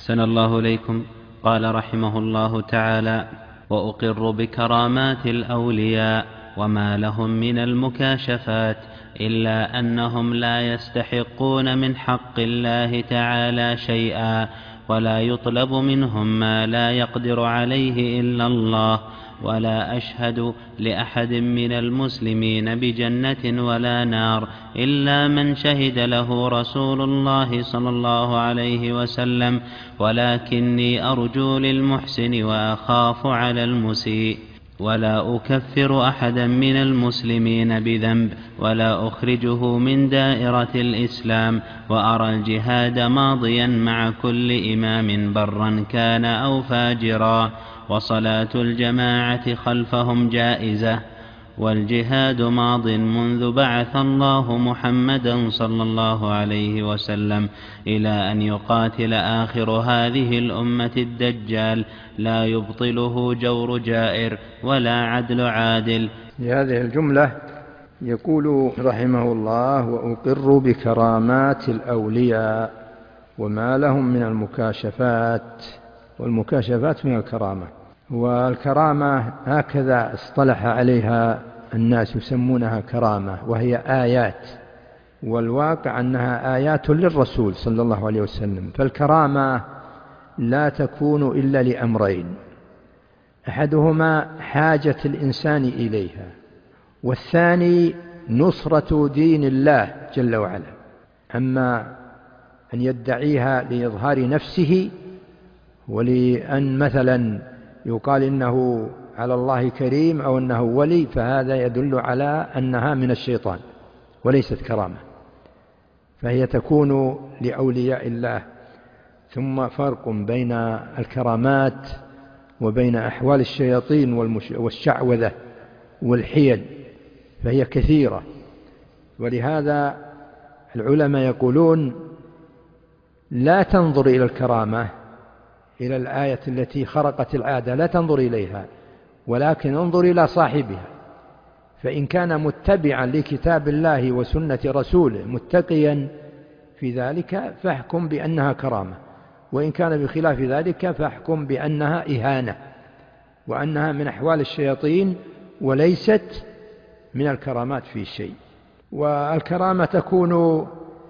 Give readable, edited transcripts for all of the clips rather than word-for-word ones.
أحسن الله إليكم. قال رحمه الله تعالى: وأقر بكرامات الأولياء وما لهم من المكاشفات، إلا أنهم لا يستحقون من حق الله تعالى شيئا، ولا يطلب منهم ما لا يقدر عليه إلا الله. ولا أشهد لأحد من المسلمين بجنة ولا نار إلا من شهد له رسول الله صلى الله عليه وسلم، ولكني أرجو للمحسن وأخاف على المسيء. ولا أكفر أحدا من المسلمين بذنب، ولا أخرجه من دائرة الإسلام، وأرى الجهاد ماضيا مع كل إمام برا كان أو فاجرا، وصلاة الجماعة خلفهم جائزة، والجهاد ماض منذ بعث الله محمدا صلى الله عليه وسلم إلى أن يقاتل آخر هذه الأمة الدجال، لا يبطله جور جائر ولا عدل عادل. في هذه الجملة يقول رحمه الله: وأقر بكرامات الأولياء وما لهم من المكاشفات. والمكاشفات من الكرامة، والكرامة هكذا اصطلح عليها الناس، يسمونها كرامة، وهي آيات، والواقع أنها آيات للرسول صلى الله عليه وسلم. فالكرامة لا تكون إلا لأمرين: أحدهما حاجة الإنسان إليها، والثاني نصرة دين الله جل وعلا. أما أن يدعيها لإظهار نفسه، ولأن مثلا يقال إنه على الله كريم أو أنه ولي، فهذا يدل على أنها من الشيطان وليست كرامة، فهي تكون لأولياء الله. ثم فرق بين الكرامات وبين أحوال الشياطين والشعوذة والحيل، فهي كثيرة. ولهذا العلماء يقولون: لا تنظر إلى الكرامة، إلى الآية التي خرقت العادة، لا تنظر إليها، ولكن انظر إلى صاحبها، فإن كان متبعا لكتاب الله وسنة رسوله متقيا في ذلك فاحكم بأنها كرامة، وإن كان بخلاف ذلك فاحكم بأنها إهانة، وأنها من أحوال الشياطين وليست من الكرامات في شيء. والكرامة تكون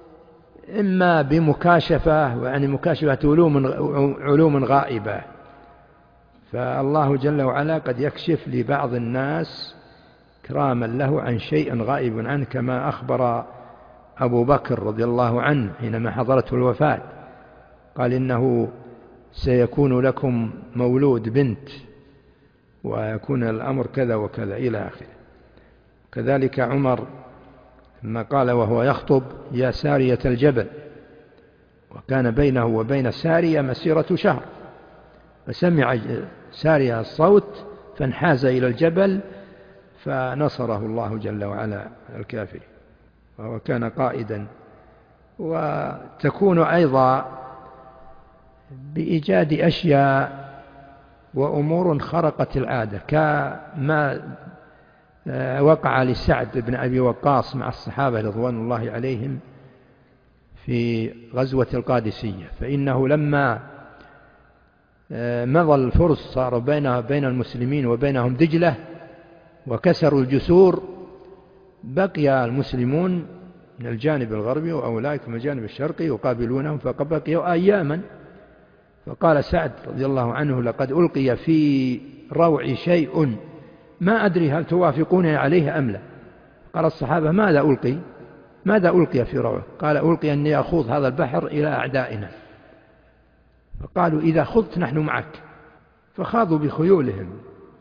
إما بمكاشفة، يعني مكاشفة علوم غائبة، فالله جل وعلا قد يكشف لبعض الناس كراما له عن شيء غائب عنه، كما أخبر أبو بكر رضي الله عنه حينما حضرته الوفاة، قال: إنه سيكون لكم مولود بنت، ويكون الأمر كذا وكذا إلى آخره. كذلك عمر لما قال وهو يخطب: يا سارية الجبل، وكان بينه وبين سارية مسيرة شهر، فسمع سارية الصوت فانحاز إلى الجبل فنصره الله جل وعلا على الكافر، وهو كان قائدا. وتكون أيضا بإيجاد أشياء وأمور خرقت العادة، كما وقع لسعد بن أبي وقاص مع الصحابة رضوان الله عليهم في غزوة القادسية، فإنه لما مضى الفرس صار بين المسلمين وبينهم دجلة وكسروا الجسور، بقي المسلمون من الجانب الغربي وأولئك من الجانب الشرقي يقابلونهم، فبقيوا أياما. فقال سعد رضي الله عنه: لقد ألقي في روعي شيء ما أدري هل توافقوني عليه أم لا. قال الصحابة: ماذا ألقي في روعه؟ قال: ألقي أني أخوض هذا البحر إلى أعدائنا. فقالوا: إذا خضت نحن معك. فخاضوا بخيولهم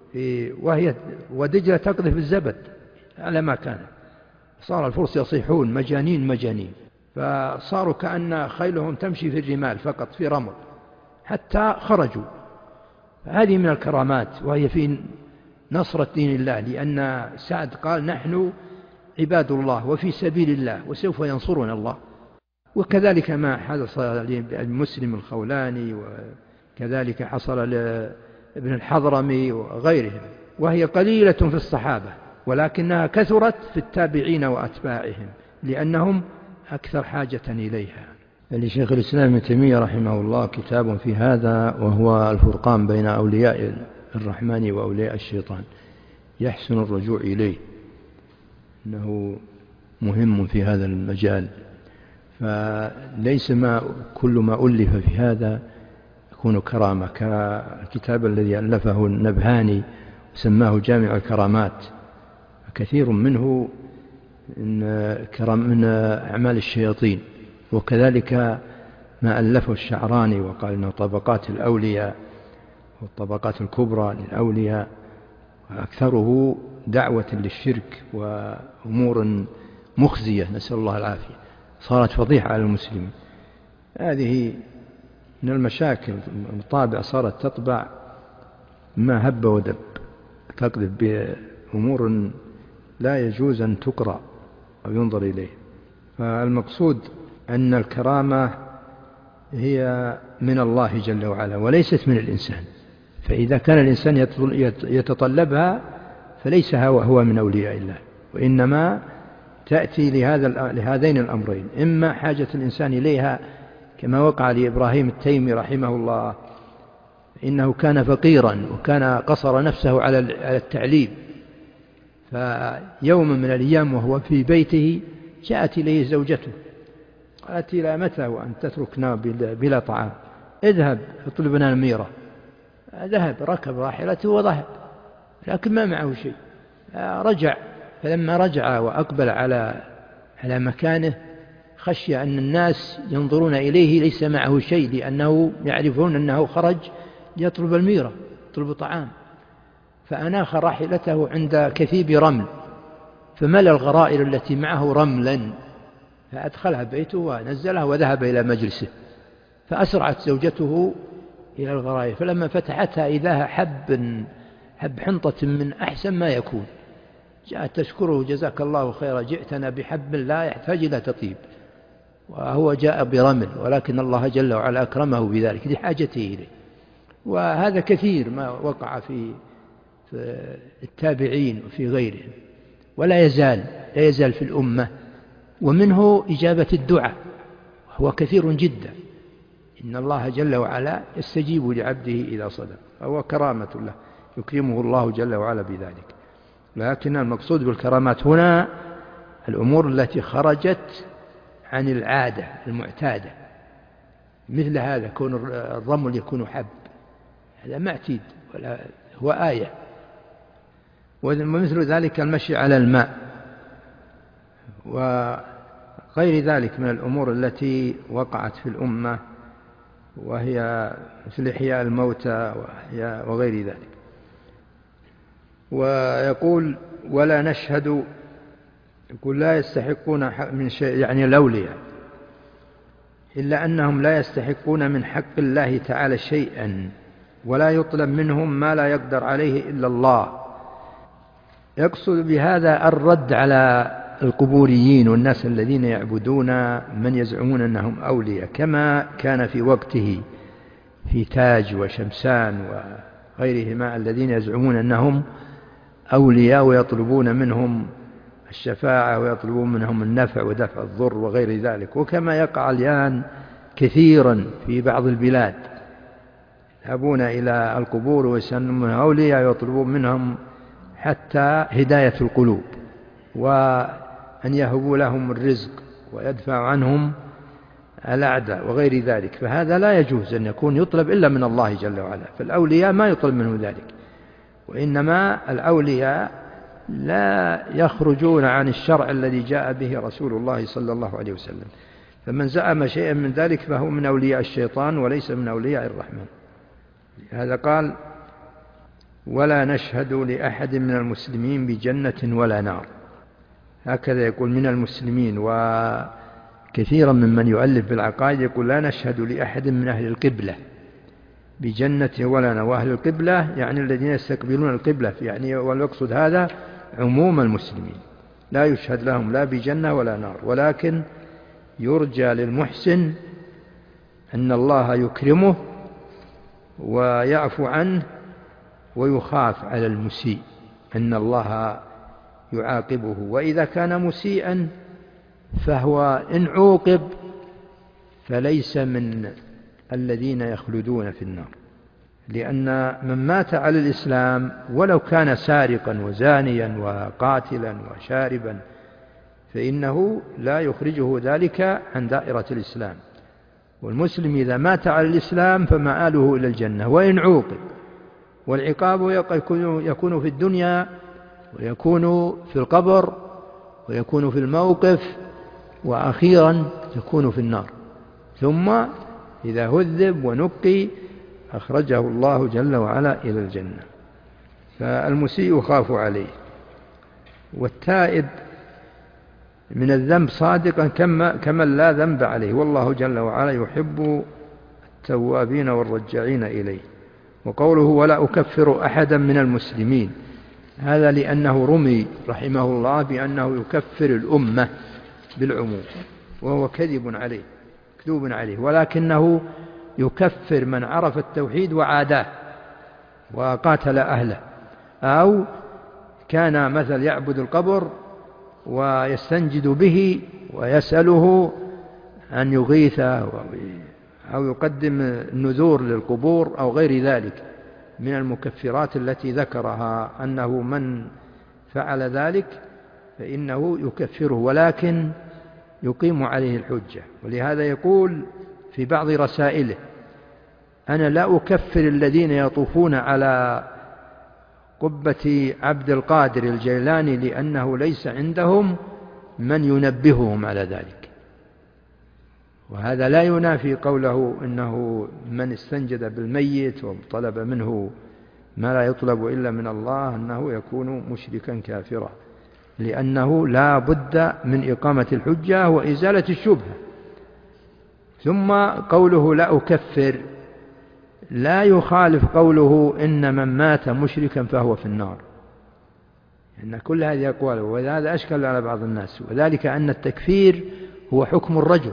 ودجلة تقذف الزبد على ما كان، صار الفرس يصيحون: مجانين مجانين، فصاروا كأن خيلهم تمشي في الرمال فقط في رمل حتى خرجوا. هذه من الكرامات، وهي في نصرة دين الله، لأن سعد قال: نحن عباد الله وفي سبيل الله وسوف ينصرنا الله. وكذلك ما حدث للمسلم الخولاني، وكذلك حصل لابن الحضرمي وغيرهم، وهي قليلة في الصحابة، ولكنها كثرت في التابعين وأتباعهم، لأنهم أكثر حاجة إليها. لشيخ الإسلام ابن تيمية رحمه الله كتاب في هذا، وهو الفرقان بين أولياء الرحمن وأولياء الشيطان، يحسن الرجوع إليه، إنه مهم في هذا المجال. فليس كل ما ألف في هذا يكون كرامة، كالكتاب الذي ألفه النبهاني سماه جامع الكرامات، كثير منه من أعمال الشياطين. وكذلك ما ألفه الشعراني وقال إنه طبقات الأولياء والطبقات الكبرى للأولياء، أكثره دعوة للشرك وأمور مخزية، نسأل الله العافية، صارت فضيحة على المسلمين. هذه من المشاكل، الطابع صارت تطبع ما هب ودب، تقذف بأمور لا يجوز أن تقرأ أو ينظر إليه. فالمقصود أن الكرامة هي من الله جل وعلا وليست من الإنسان، فإذا كان الإنسان يتطلبها فليس هو من أولياء الله، وإنما تأتي لهذين الأمرين: إما حاجة الإنسان إليها كما وقع لإبراهيم التيمي رحمه الله، إنه كان فقيرا وكان قصر نفسه على التعليم، فيوم من الأيام وهو في بيته جاءت إليه زوجته قالت: إلى متى وأن تتركنا بلا طعام؟ اذهب اطلب لنا الميرة. ذهب، ركب راحلته وذهب، لكن ما معه شيء. رجع، فلما رجع وأقبل على مكانه خشي أن الناس ينظرون إليه ليس معه شيء، لأنه يعرفون أنه خرج يطلب الميرة، يطلب طعام. فأناخ راحلته عند كثيب رمل، فملأ الغرائر التي معه رملا، فأدخلها بيته ونزلها وذهب إلى مجلسه. فأسرعت زوجته إلى الغرائر، فلما فتحتها إذاها حب حنطة من أحسن ما يكون. جاءت تشكره: جزاك الله خيرا، جئتنا بحب لا يحتاج إلى تطيب، وهو جاء برمل، ولكن الله جل وعلا أكرمه بذلك لحاجته إليه. وهذا كثير ما وقع في التابعين وفي غيرهم، ولا يزال في الأمة. ومنه إجابة الدعاء، وهو كثير جدا، إن الله جل وعلا يستجيب لعبده إذا صدق، فهو كرامة له يكرمه الله جل وعلا بذلك. لكن المقصود بالكرامات هنا الأمور التي خرجت عن العادة المعتادة، مثل هذا كون الرمل يكون حب، هذا ما اعتيد ولا هو آية. ومثل ذلك المشي على الماء وغير ذلك من الأمور التي وقعت في الأمة، وهي مثل إحياء الموتى وغير ذلك. ويقول: ولا نشهد، يقول لا يستحقون من شيء، يعني الأولياء، إلا أنهم لا يستحقون من حق الله تعالى شيئا، ولا يطلب منهم ما لا يقدر عليه إلا الله. يقصد بهذا الرد على القبوريين والناس الذين يعبدون من يزعمون أنهم أولياء، كما كان في وقته في تاج وشمسان وغيرهما الذين يزعمون أنهم أولياء ويطلبون منهم الشفاعة ويطلبون منهم النفع ودفع الضر وغير ذلك. وكما يقع الآن كثيرا في بعض البلاد، يذهبون إلى القبور ويسمون أولياء ويطلبون منهم حتى هداية القلوب، وأن يهبوا لهم الرزق ويدفع عنهم الأعداء وغير ذلك. فهذا لا يجوز أن يكون يطلب إلا من الله جل وعلا، فالأولياء ما يطلب منه ذلك، وإنما الأولياء لا يخرجون عن الشرع الذي جاء به رسول الله صلى الله عليه وسلم. فمن زعم شيئا من ذلك فهو من أولياء الشيطان وليس من أولياء الرحمن. هذا قال: ولا نشهد لأحد من المسلمين بجنة ولا نار. هكذا يقول من المسلمين. وكثيرا ممن يؤلف بالعقائد يقول: لا نشهد لأحد من أهل القبلة بجنة ولا نار. وأهل القبلة يعني الذين يستقبلون القبلة، يعني والمقصود هذا عموم المسلمين، لا يشهد لهم لا بجنة ولا نار، ولكن يرجى للمحسن أن الله يكرمه ويعفو عنه، ويخاف على المسيء أن الله يعاقبه. وإذا كان مسيئا فهو إن عوقب فليس من الذين يخلدون في النار، لأن من مات على الإسلام ولو كان سارقا وزانيا وقاتلا وشاربا فإنه لا يخرجه ذلك عن دائرة الإسلام. والمسلم إذا مات على الإسلام فمآله إلى الجنة وإن عوقب، والعقاب يكون في الدنيا ويكون في القبر ويكون في الموقف، وأخيرا يكون في النار، ثم إذا هذب ونقي أخرجه الله جل وعلا إلى الجنة. فالمسيء يخاف عليه، والتائب من الذنب صادقا كمن لا ذنب عليه، والله جل وعلا يحب التوابين والرجاعين إليه. وقوله ولا أكفر أحدا من المسلمين، هذا لأنه رمي رحمه الله بأنه يكفر الأمة بالعموم، وهو كذب عليه، ولكنه يكفر من عرف التوحيد وعاداه وقاتل أهله، أو كان مثل يعبد القبر ويستنجد به ويسأله أن يغيثه أو يقدم النذور للقبور أو غير ذلك من المكفرات التي ذكرها، أنه من فعل ذلك فإنه يكفره، ولكن يقيم عليه الحجة. ولهذا يقول في بعض رسائله أنا لا أكفر الذين يطوفون على قبة عبد القادر الجيلاني لأنه ليس عندهم من ينبههم على ذلك. وهذا لا ينافي قوله إنه من استنجد بالميت وطلب منه ما لا يطلب إلا من الله أنه يكون مشركا كافرا، لأنه لا بد من إقامة الحجة وإزالة الشبهة. ثم قوله لا أكفر لا يخالف قوله إن من مات مشركا فهو في النار، إن كل هذه أقواله، وهذا أشكل على بعض الناس، وذلك أن التكفير هو حكم الرجل،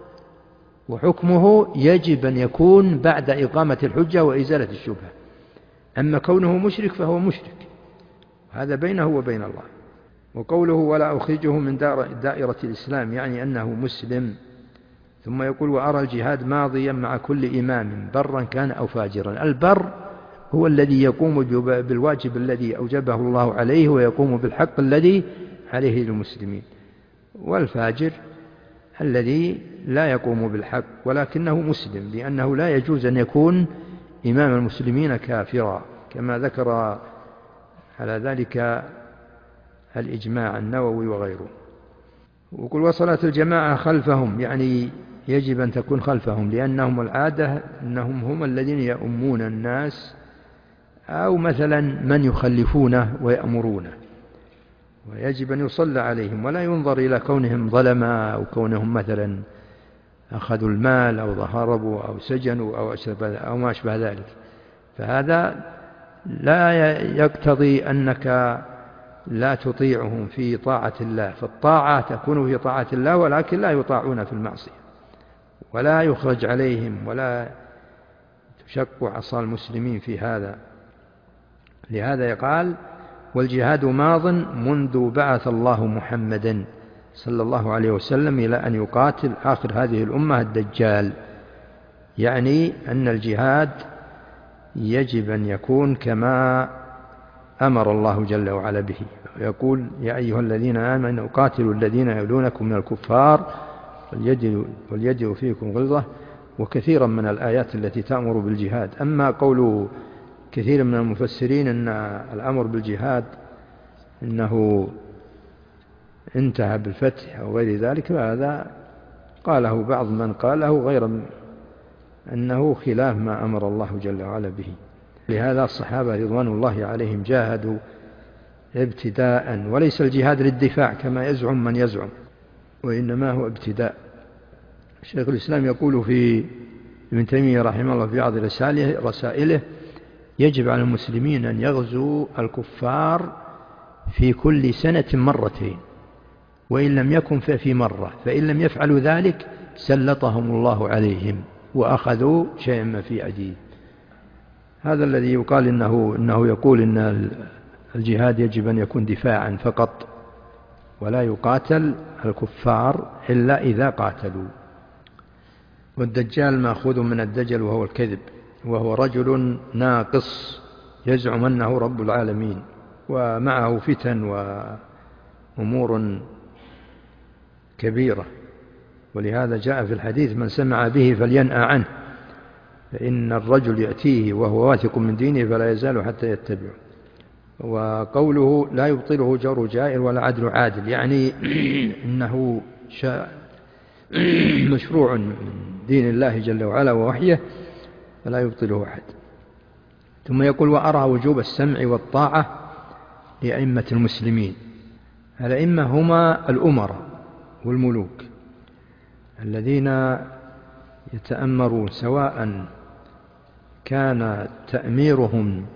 وحكمه يجب أن يكون بعد إقامة الحجة وإزالة الشبهة. أما كونه مشرك فهو مشرك، هذا بينه وبين الله. وقوله ولا أخرجه من دائرة الإسلام يعني أنه مسلم. ثم يقول وأرى الجهاد ماضيا مع كل إمام برا كان أو فاجرا. البر هو الذي يقوم بالواجب الذي أوجبه الله عليه ويقوم بالحق الذي عليه للمسلمين، والفاجر الذي لا يقوم بالحق ولكنه مسلم، لأنه لا يجوز أن يكون إمام المسلمين كافرا، كما ذكر على ذلك الإجماع النووي وغيره. وقل وصلاة الجماعة خلفهم يعني يجب أن تكون خلفهم، لأنهم العادة أنهم هم الذين يؤمون الناس، أو مثلا من يخلفونه ويأمرونه، ويجب أن يصلى عليهم، ولا ينظر إلى كونهم ظلما أو كونهم مثلا أخذوا المال أو ضربوا أو سجنوا أو ما أشبه ذلك. فهذا لا يقتضي أنك لا تطيعهم في طاعة الله، فالطاعة تكون في طاعة الله ولكن لا يطاعون في المعصية، ولا يخرج عليهم ولا تشق عصا المسلمين في هذا. لهذا يقال والجهاد ماض منذ بعث الله محمدا صلى الله عليه وسلم إلى أن يقاتل آخر هذه الأمة الدجال، يعني أن الجهاد يجب أن يكون كما أمر الله جل وعلا به. يقول يا أيها الذين آمنوا قاتلوا الذين يلونكم من الكفار وليجدوا فيكم غلظة، وكثيرا من الآيات التي تأمر بالجهاد. أما قول كثير من المفسرين أن الأمر بالجهاد إنه انتهى بالفتح أو غير ذلك، فهذا قاله بعض من قاله غير أنه خلاف ما أمر الله جل وعلا به. لهذا الصحابة رضوان الله عليهم جاهدوا ابتداء، وليس الجهاد للدفاع كما يزعم من يزعم، وإنما هو ابتداء. شيخ الإسلام يقول في ابن تيمية رحمه الله في بعض رسائله يجب على المسلمين أن يغزوا الكفار في كل سنة مرتين، وإن لم يكن ففي مرة، فإن لم يفعلوا ذلك سلطهم الله عليهم وأخذوا شيئا ما في عديد. هذا الذي يقال إنه يقول إن الجهاد يجب أن يكون دفاعا فقط، ولا يقاتل الكفار إلا إذا قاتلوا. والدجال مأخوذ من الدجل وهو الكذب، وهو رجل ناقص يزعم أنه رب العالمين، ومعه فتن وأمور كبيرة، ولهذا جاء في الحديث: من سمع به فلينأ عنه، فإن الرجل يأتيه وهو واثق من دينه فلا يزال حتى يتبعه. وقوله لا يبطله جور جائر ولا عدل عادل، يعني إنه مشروع من دين الله جل وعلا ووحيه فلا يبطله أحد. ثم يقول: وأرى وجوب السمع والطاعة لأئمة المسلمين. الأئمة هما الأمراء والملوك الذين يتأمرون، سواء كان تأميرهم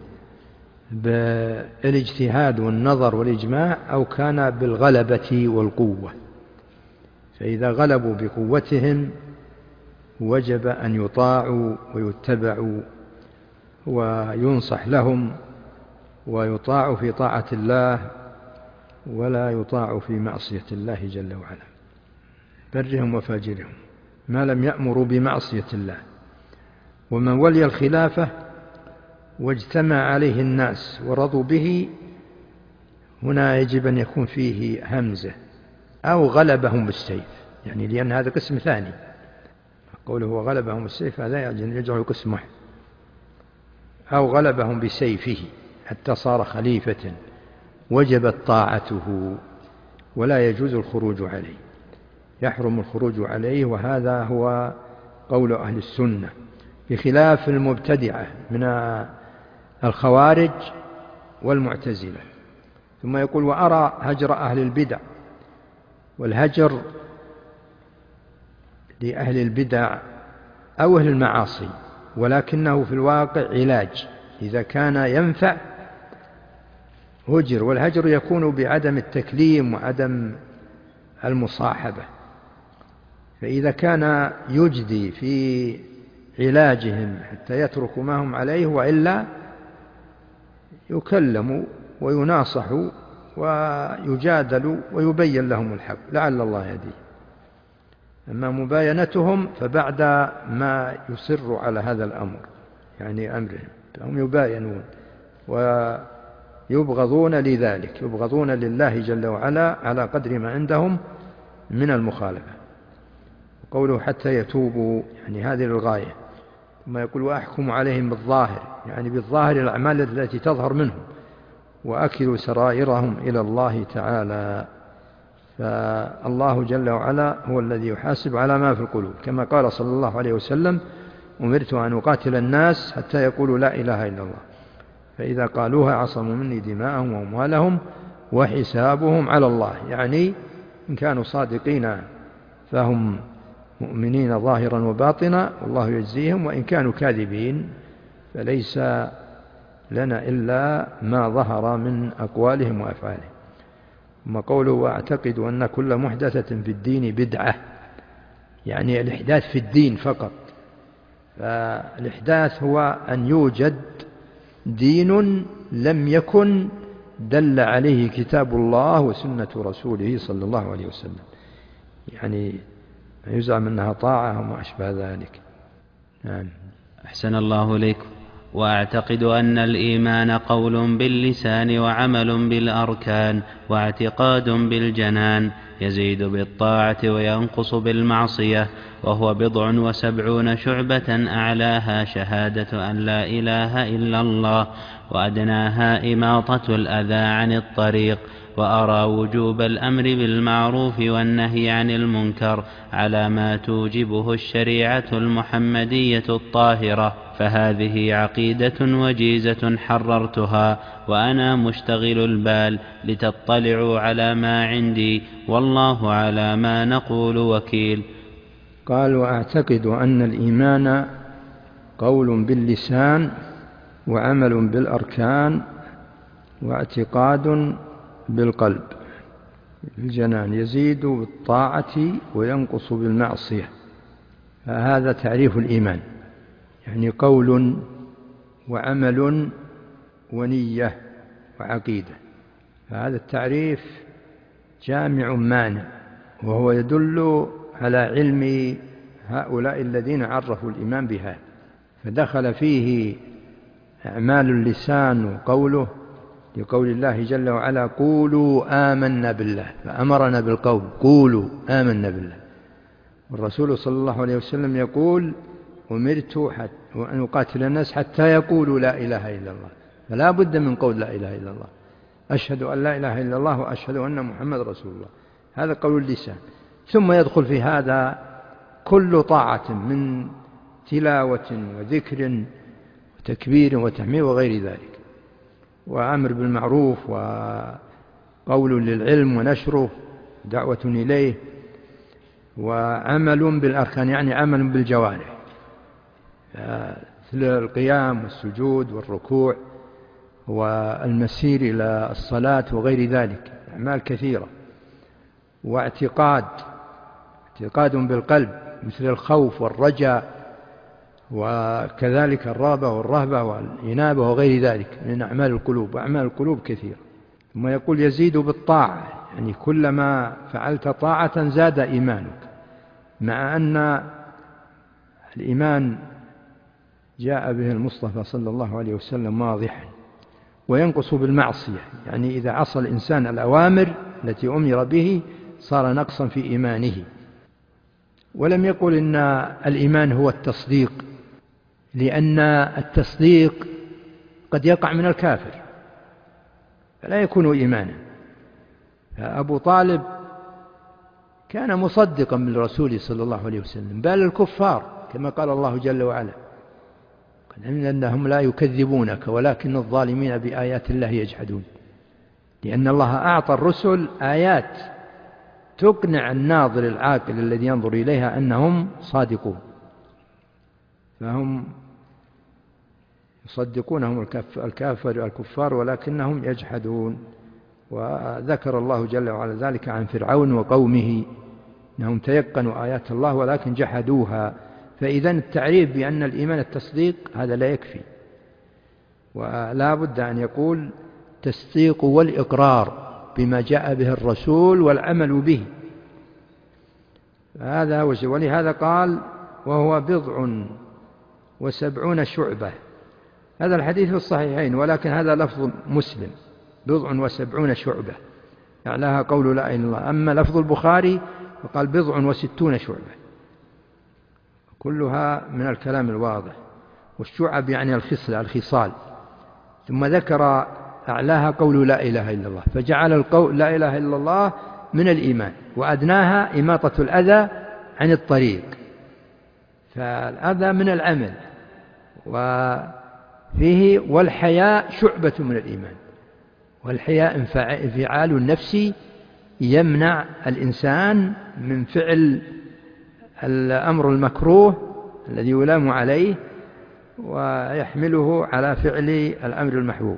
بالاجتهاد والنظر والإجماع أو كان بالغلبة والقوة. فإذا غلبوا بقوتهم وجب أن يطاعوا ويتبعوا وينصح لهم، ويطاع في طاعة الله ولا يطاع في معصية الله جل وعلا، برهم وفاجرهم، ما لم يأمروا بمعصية الله. ومن ولي الخلافة واجتمع عليه الناس ورضوا به، هنا يجب أن يكون فيه همزة، أو غلبهم بالسيف، يعني لأن هذا قسم ثاني. قوله وغلبهم بالسيف هذا يجعل قسم واحد، أو غلبهم بسيفه حتى صار خليفة وجبت طاعته ولا يجوز الخروج عليه، يحرم الخروج عليه. وهذا هو قول أهل السنة، بخلاف المبتدعة من الخوارج والمعتزلة. ثم يقول: وأرى هجر أهل البدع. والهجر لأهل البدع أو أهل المعاصي، ولكنه في الواقع علاج، إذا كان ينفع هجر. والهجر يكون بعدم التكليم وعدم المصاحبة، فإذا كان يجدي في علاجهم حتى يتركوا ما هم عليه، وإلا يكلموا ويناصحوا ويجادلوا ويبين لهم الحق لعل الله يهديه. أما مباينتهم فبعد ما يصر على هذا الأمر، يعني أمرهم، فهم يباينون ويبغضون لذلك، يبغضون لله جل وعلا على قدر ما عندهم من المخالفة. قوله حتى يتوبوا، يعني هذه الغاية. ثم يقول: وأحكم عليهم بالظاهر، يعني بالظاهر الأعمال التي تظهر منهم، وأكلوا سرائرهم إلى الله تعالى. فالله جل وعلا هو الذي يحاسب على ما في القلوب، كما قال صلى الله عليه وسلم: أمرت أن أقاتل الناس حتى يقولوا لا إله إلا الله، فإذا قالوها عصموا مني دماءهم وأموالهم وحسابهم على الله. يعني إن كانوا صادقين فهم مؤمنين ظاهرا وباطنا والله يجزيهم، وإن كانوا كاذبين فليس لنا إلا ما ظهر من أقوالهم وأفعالهم. ثم قوله: وأعتقد أن كل محدثة في الدين بدعة، يعني الإحداث في الدين فقط. فالإحداث هو أن يوجد دين لم يكن دل عليه كتاب الله وسنة رسوله صلى الله عليه وسلم، يعني يزعم أنها طاعة وما أشبه ذلك. نعم. أحسن الله إليكم. وأعتقد أن الإيمان قول باللسان وعمل بالأركان واعتقاد بالجنان، يزيد بالطاعة وينقص بالمعصية، وهو 70 شعبة، أعلاها شهادة أن لا إله إلا الله، وأدناها إماطة الأذى عن الطريق. وأرى وجوب الأمر بالمعروف والنهي عن المنكر على ما توجبه الشريعة المحمدية الطاهرة، فهذه عقيدة وجيزة حررتها وأنا مشتغل البال لتطلعوا على ما عندي، والله على ما نقول وكيل. قال: وأعتقد أن الإيمان قول باللسان وعمل بالأركان واعتقاد بالقلب الجنان، يزيد بالطاعة وينقص بالمعصية. فهذا تعريف الإيمان، يعني قول وعمل ونية وعقيدة. فهذا التعريف جامع مانع، وهو يدل على علم هؤلاء الذين عرفوا الإيمان بها، فدخل فيه أعمال اللسان وقوله، لقول الله جل وعلا قولوا آمنا بالله، فأمرنا بالقول قولوا آمنا بالله. والرسول صلى الله عليه وسلم يقول أمرت أن أقاتل الناس حتى يقولوا لا إله إلا الله، فلا بد من قول لا إله إلا الله، أشهد أن لا إله إلا الله وأشهد أن محمد رسول الله، هذا قول اللسان. ثم يدخل في هذا كل طاعة من تلاوة وذكر وتكبير وتحميد وغير ذلك، وأمر بالمعروف وقول للعلم ونشره دعوة إليه، وعمل بالأركان يعني عمل بالجوارح مثل القيام والسجود والركوع والمسير إلى الصلاة وغير ذلك، أعمال كثيرة. واعتقاد بالقلب مثل الخوف والرجاء، وكذلك الرغبة والرهبة والإنابة وغير ذلك من أعمال القلوب، وأعمال القلوب كثيرة. ثم يقول يزيد بالطاعة، يعني كلما فعلت طاعة زاد إيمانك، مع أن الإيمان جاء به المصطفى صلى الله عليه وسلم واضحا، وينقص بالمعصية، يعني إذا عصى الإنسان الأوامر التي أمر به صار نقصا في إيمانه. ولم يقل إن الإيمان هو التصديق، لأن التصديق قد يقع من الكافر فلا يكون إيمانا. فأبو طالب كان مصدقا بالرسول صلى الله عليه وسلم، بل الكفار كما قال الله جل وعلا أنهم لا يكذبونك ولكن الظالمين بآيات الله يجحدون، لأن الله أعطى الرسل آيات تقنع الناظر العاقل الذي ينظر إليها أنهم صادقون، فهم يصدقونهم الكفار ولكنهم يجحدون. وذكر الله جل وعلا ذلك عن فرعون وقومه أنهم تيقنوا آيات الله ولكن جحدوها. فإذا التعريف بأن الإيمان التصديق هذا لا يكفي، ولا بد أن يقول تصديق والإقرار بما جاء به الرسول والعمل به، هذا هو. ولهذا قال وهو 70 شعبة، هذا الحديث في الصحيحين، ولكن هذا لفظ مسلم 70 شعبة أعلاها قول لا إله إلا الله. أما لفظ البخاري فقال 60 شعبة، كلها من الكلام الواضح. والشعب يعني الخصال. ثم ذكر أعلاها قول لا إله إلا الله، فجعل القول لا إله إلا الله من الإيمان، وأدناها إماطة الأذى عن الطريق، فالأذى من العمل. وفيه والحياء شعبة من الإيمان، والحياء انفعال النفس يمنع الإنسان من فعل الأمر المكروه الذي يلام عليه ويحمله على فعل الأمر المحبوب.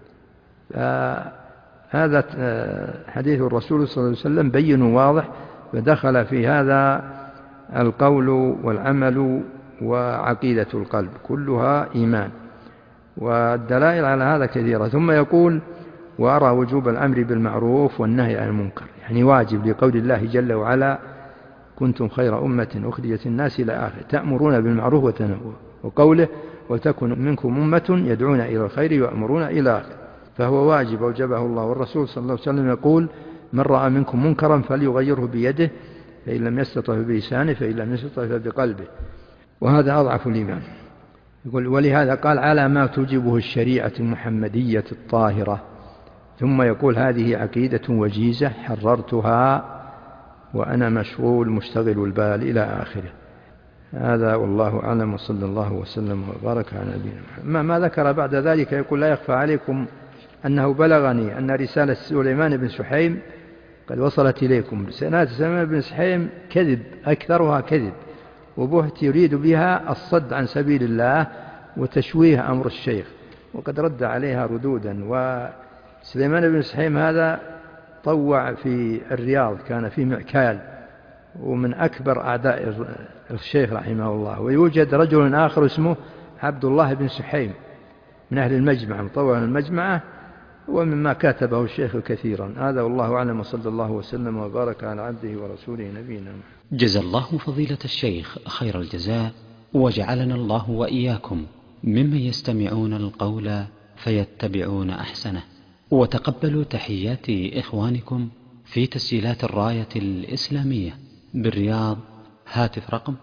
هذا حديث الرسول صلى الله عليه وسلم بين واضح، فدخل في هذا القول والعمل وعقيدة القلب كلها إيمان، والدلائل على هذا كثيرة. ثم يقول وأرى وجوب الأمر بالمعروف والنهي عن المنكر، يعني واجب لقول الله جل وعلا كنتم خير أمة أخرجت الناس إلى آخر تأمرون بالمعروف وتنهون، وقوله وتكن منكم أمة يدعون إلى الخير ويأمرون إلى آخر، فهو واجب أوجبه الله. والرسول صلى الله عليه وسلم يقول من رأى منكم منكرا فليغيره بيده، فإن لم يستطع بلسانه، فإن لم يستطع فبقلبه، وهذا أضعف الإيمان. يقول ولهذا قال على ما توجبه الشريعة المحمدية الطاهرة. ثم يقول هذه عقيدة وجيزة حررتها وأنا مشغول مشتغل البال إلى آخره. هذا والله أعلم، وصلى الله وسلم وبارك على نبينا محمد. ما ذكر بعد ذلك يقول لا يخفى عليكم أنه بلغني أن رسالة سليمان بن سحيم قد وصلت إليكم. رسالة سليمان بن سحيم كذب، أكثرها كذب، وبهت يريد بها الصد عن سبيل الله وتشويه أمر الشيخ، وقد رد عليها ردودا. وسليمان بن سحيم هذا طوع في الرياض، كان في معكال، ومن أكبر أعداء الشيخ رحمه الله. ويوجد رجل آخر اسمه عبد الله بن سحيم من أهل المجمع، مطوع المجمعة، ومما كاتبه الشيخ كثيرا. هذا والله أعلم، وصلى الله وسلم وبارك على عبده ورسوله نبينا محمد. جزى الله فضيلة الشيخ خير الجزاء، وجعلنا الله وإياكم ممن يستمعون القول فيتبعون أحسنه. وتقبلوا تحيات إخوانكم في تسجيلات الراية الإسلامية بالرياض. هاتف رقم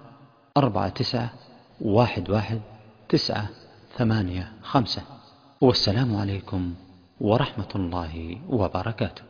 49111985. والسلام عليكم ورحمة الله وبركاته.